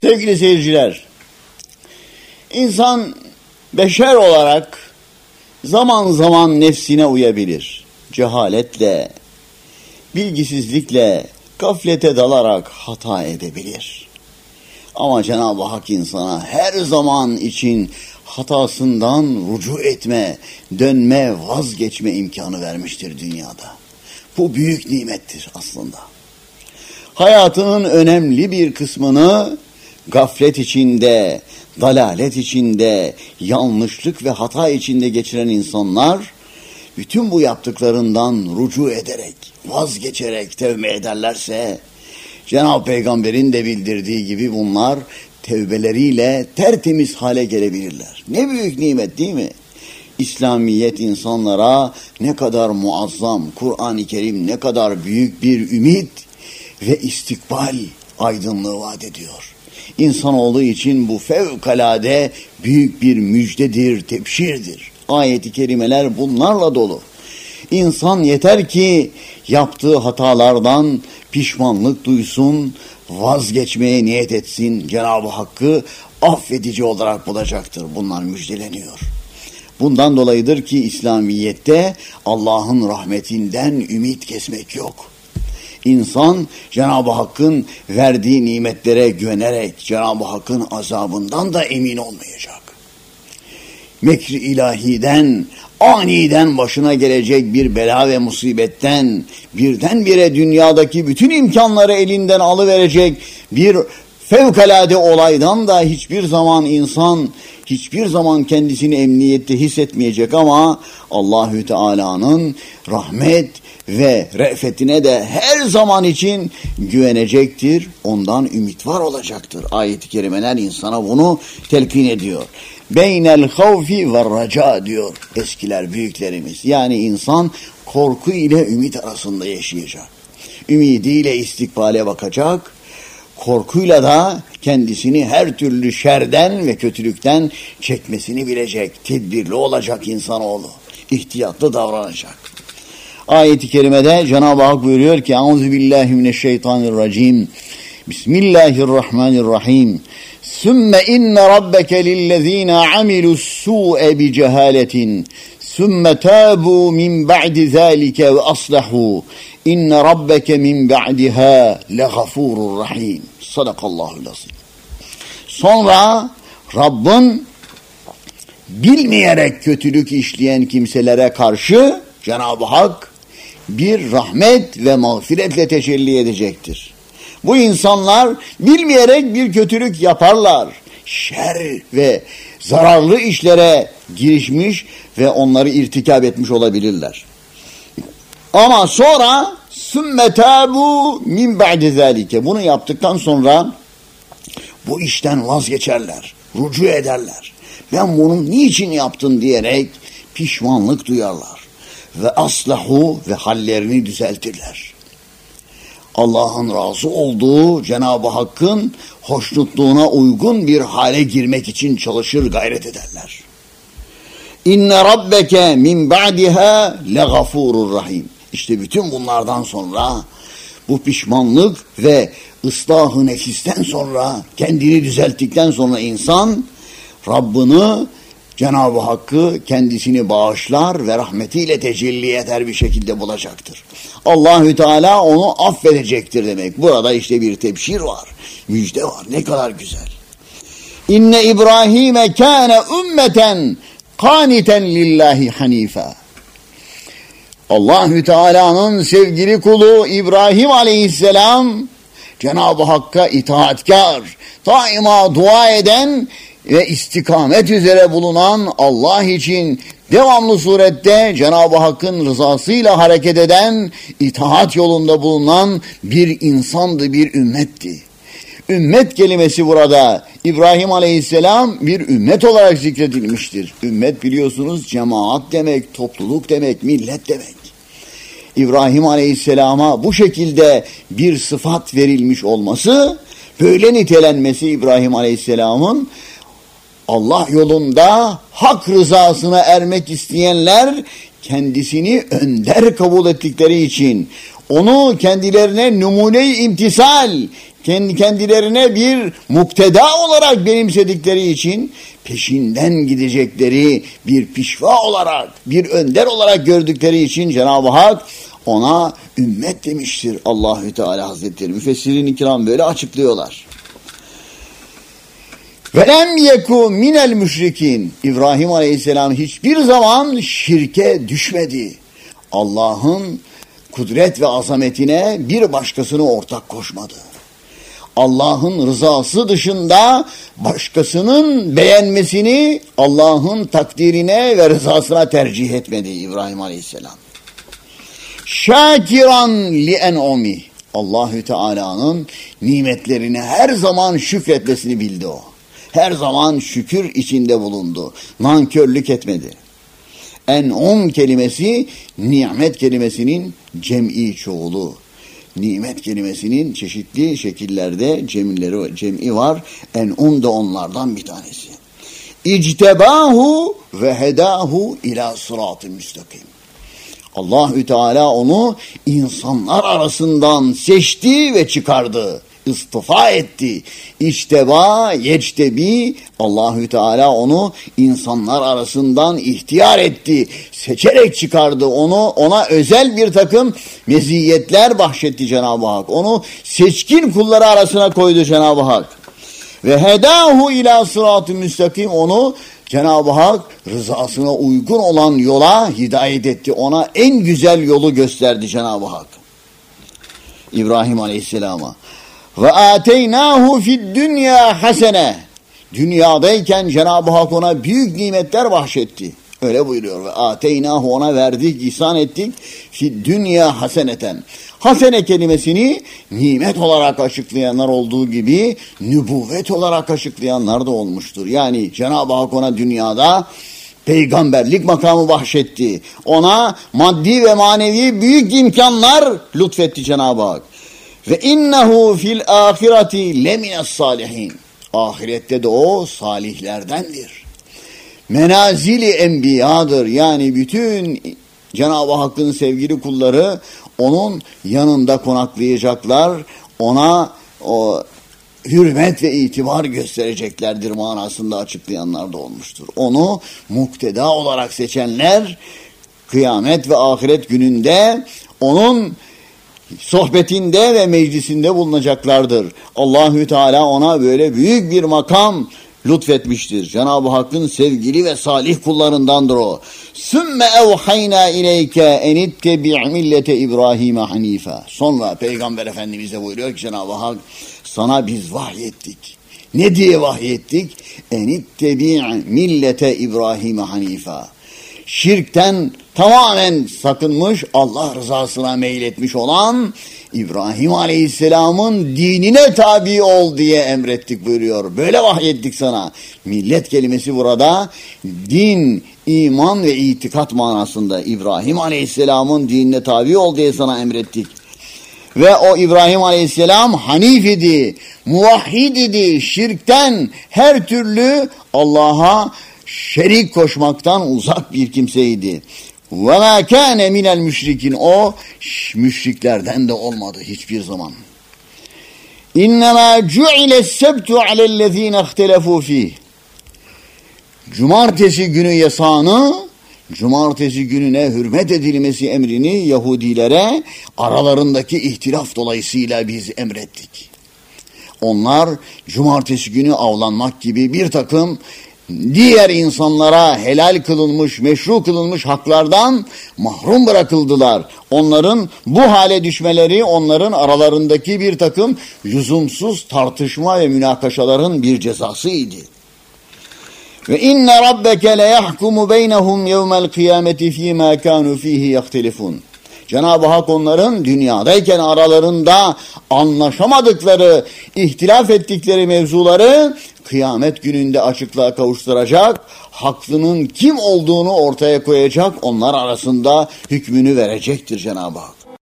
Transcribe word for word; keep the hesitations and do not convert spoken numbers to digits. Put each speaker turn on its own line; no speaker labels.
Sevgili seyirciler, insan beşer olarak zaman zaman nefsine uyabilir. Cehaletle, bilgisizlikle, gaflete dalarak hata edebilir. Ama Cenab-ı Hak insana her zaman için hatasından rücu etme, dönme, vazgeçme imkanı vermiştir dünyada. Bu büyük nimettir aslında. Hayatının önemli bir kısmını gaflet içinde, dalalet içinde, yanlışlık ve hata içinde geçiren insanlar, bütün bu yaptıklarından rücu ederek, vazgeçerek tevbe ederlerse, Cenab-ı Peygamber'in de bildirdiği gibi bunlar tevbeleriyle tertemiz hale gelebilirler. Ne büyük nimet değil mi? İslamiyet insanlara ne kadar muazzam, Kur'an-ı Kerim ne kadar büyük bir ümit ve istikbal aydınlığı vaat ediyor. İnsanoğlu için bu fevkalade büyük bir müjdedir, tebşirdir. Ayet-i kerimeler bunlarla dolu. İnsan yeter ki yaptığı hatalardan pişmanlık duysun, vazgeçmeye niyet etsin. Cenab-ı Hakk'ı affedici olarak bulacaktır. Bunlar müjdeleniyor. Bundan dolayıdır ki İslamiyet'te Allah'ın rahmetinden ümit kesmek yok. İnsan Cenab-ı Hakk'ın verdiği nimetlere güvenerek Cenab-ı Hakk'ın azabından da emin olmayacak. Mekr-i ilahiden, aniden başına gelecek bir bela ve musibetten, birdenbire dünyadaki bütün imkanları elinden alıverecek bir fevkalade olaydan da hiçbir zaman insan, hiçbir zaman kendisini emniyette hissetmeyecek ama Allahü Teala'nın rahmet ve re'fetine de her zaman için güvenecektir. Ondan ümit var olacaktır. Ayet-i kerimeler insana bunu telkin ediyor. Beynel havfi ve raca diyor eskiler, büyüklerimiz. Yani insan korku ile ümit arasında yaşayacak. Ümidiyle istikbale bakacak. Korkuyla da kendisini her türlü şerden ve kötülükten çekmesini bilecek. Tedbirli olacak insanoğlu. İhtiyatlı davranacak. Ayet-i kerimede Cenab-ı Hak buyuruyor ki Euzubillahimineşşeytanirracim. Bismillahirrahmanirrahim. Sümme inne rabbeke lillezine amilu's-su'e bi cehaletin. Sümme tabu min ba'di zalike ve aslahu. İnne rabbeke min ba'diha legafurur rahim. Sadakallahul azim. Sonra Rabbin bilmeyerek kötülük işleyen kimselere karşı Cenab-ı Hak bir rahmet ve mağfiretle tecelli edecektir. Bu insanlar bilmeyerek bir kötülük yaparlar. Şer ve zararlı işlere girişmiş ve onları irtikab etmiş olabilirler. Ama sonra sümme tabu min ba'di zalike. Bunu yaptıktan sonra bu işten vazgeçerler, rücu ederler. Ben bunu niçin yaptım diyerek pişmanlık duyarlar. Ve aslahu ve hallerini düzeltirler. Allah'ın razı olduğu Cenab-ı Hakk'ın hoşnutluğuna uygun bir hale girmek için çalışır, gayret ederler. İnne rabbeke min ba'diha legafurur rahim. İşte bütün bunlardan sonra, bu pişmanlık ve ıslahı nefisten sonra, kendini düzelttikten sonra insan Rabbini, Cenab-ı Hakk'ı kendisini bağışlar ve rahmetiyle tecelli eder bir şekilde bulacaktır. Allahü Teala onu affedecektir demek. Burada işte bir tebşir var, müjde var. Ne kadar güzel. İnne İbrahim'e kâne ümmeten kâniten lillahi hanife. Allahü Teala'nın sevgili kulu İbrahim Aleyhisselam Cenab-ı Hakk'a itaatkar, daima dua eden ve istikamet üzere bulunan, Allah için devamlı surette Cenab-ı Hakk'ın rızasıyla hareket eden, itaat yolunda bulunan bir insandı, bir ümmetti. Ümmet kelimesi burada İbrahim Aleyhisselam bir ümmet olarak zikredilmiştir. Ümmet biliyorsunuz cemaat demek, topluluk demek, millet demek. İbrahim Aleyhisselam'a bu şekilde bir sıfat verilmiş olması, böyle nitelenmesi İbrahim Aleyhisselam'ın, Allah yolunda hak rızasına ermek isteyenler kendisini önder kabul ettikleri için, onu kendilerine numune-i imtisal, kendilerine bir mukteda olarak benimsedikleri için peşinden gidecekleri bir pişva olarak, bir önder olarak gördükleri için Cenab-ı Hak ona ümmet demiştir Allahü Teala Hazretleri. Müfessirin-i kiram böyle açıklıyorlar. Velem yeku minel müşrikin. İbrahim Aleyhisselam hiçbir zaman şirke düşmedi. Allah'ın kudret ve azametine bir başkasını ortak koşmadı. Allah'ın rızası dışında başkasının beğenmesini Allah'ın takdirine ve rızasına tercih etmedi İbrahim Aleyhisselam. Şakiran li en'umi. Allahü Teala'nın nimetlerine her zaman şükretmesini bildi o. Her zaman şükür içinde bulundu. Nankörlük etmedi. En'um kelimesi nimet kelimesinin cem'i çoğulu. Nimet kelimesinin çeşitli şekillerde cem'leri, cem'i var. En'um da onlardan bir tanesi. İctebahu ve hedahu ila sırat-ı müstakim. Allahü Teala onu insanlar arasından seçti ve çıkardı. İstifa etti. İçteba, yectebi, Allahü Teala onu insanlar arasından ihtiyar etti. Seçerek çıkardı onu, ona özel bir takım meziyetler bahşetti Cenab-ı Hak. Onu seçkin kulları arasına koydu Cenab-ı Hak. Ve hedahu ila sırat-ı müstakim, onu Cenab-ı Hak rızasına uygun olan yola hidayet etti. Ona en güzel yolu gösterdi Cenab-ı Hak. İbrahim Aleyhisselam'a. Ve ateynahu fid dünya hasene. Dünyadayken Cenab-ı Hak ona büyük nimetler bahşetti. Öyle buyuruyor. Ve ateynahu, ona verdik, ihsan ettik. Fid dünya haseneten. Hasene kelimesini nimet olarak açıklayanlar olduğu gibi nübüvvet olarak açıklayanlar da olmuştur. Yani Cenab-ı Hak ona dünyada peygamberlik makamı bahşetti. Ona maddi ve manevi büyük imkanlar lütfetti Cenab-ı Hak. Ve innehu fil ahireti lemines salihin. Ahirette de o salihlerdendir. Menazili enbiyadır. Yani bütün Cenab-ı Hakk'ın sevgili kulları onun yanında konaklayacaklar. Ona o hürmet ve itibar göstereceklerdir manasında açıklayanlar da olmuştur. Onu mukteda olarak seçenler kıyamet ve ahiret gününde onun sohbetinde ve meclisinde bulunacaklardır. Allahü Teala ona böyle büyük bir makam lütfetmiştir. Cenab-ı Hakk'ın sevgili ve salih kullarındandır o. Sümme evhayna ileyke enittebi' millete İbrahim hanife. Sonra Peygamber Efendimiz'e buyuruyor ki Cenab-ı Hak, sana biz vahyettik. Ne diye vahyettik? Enittebi' millete İbrahim hanife. Şirkten tamamen sakınmış, Allah rızasına meyletmiş olan İbrahim Aleyhisselam'ın dinine tabi ol diye emrettik buyuruyor. Böyle vahyettik sana. Millet kelimesi burada din, iman ve itikat manasında. İbrahim Aleyhisselam'ın dinine tabi ol diye sana emrettik. Ve o İbrahim Aleyhisselam hanif idi, muvahhid idi, şirkten, her türlü Allah'a şerik koşmaktan uzak bir kimseydi. وَمَا كَانَ مِنَ الْمُشْرِكِينَ. O müşriklerden de olmadı hiçbir zaman. اِنَّمَا جُعِلَ السَّبْتُ عَلَى الَّذ۪ينَ اخْتَلَفُوا ف۪يهِ. Cumartesi günü yasağını, cumartesi gününe hürmet edilmesi emrini Yahudilere aralarındaki ihtilaf dolayısıyla biz emrettik. Onlar cumartesi günü avlanmak gibi bir takım diğer insanlara helal kılınmış, meşru kılınmış haklardan mahrum bırakıldılar. Onların bu hale düşmeleri onların aralarındaki bir takım lüzumsuz tartışma ve münakaşaların bir cezasıydı. Ve inne rabbeke le yahkumu beynehum yevmel kıyameti fîmâ kânû fîhî yahtelifûn. Cenab-ı Hak onların dünyadayken aralarında anlaşamadıkları, ihtilaf ettikleri mevzuları kıyamet gününde açıklığa kavuşturacak, haklının kim olduğunu ortaya koyacak, onlar arasında hükmünü verecektir Cenab-ı Hak.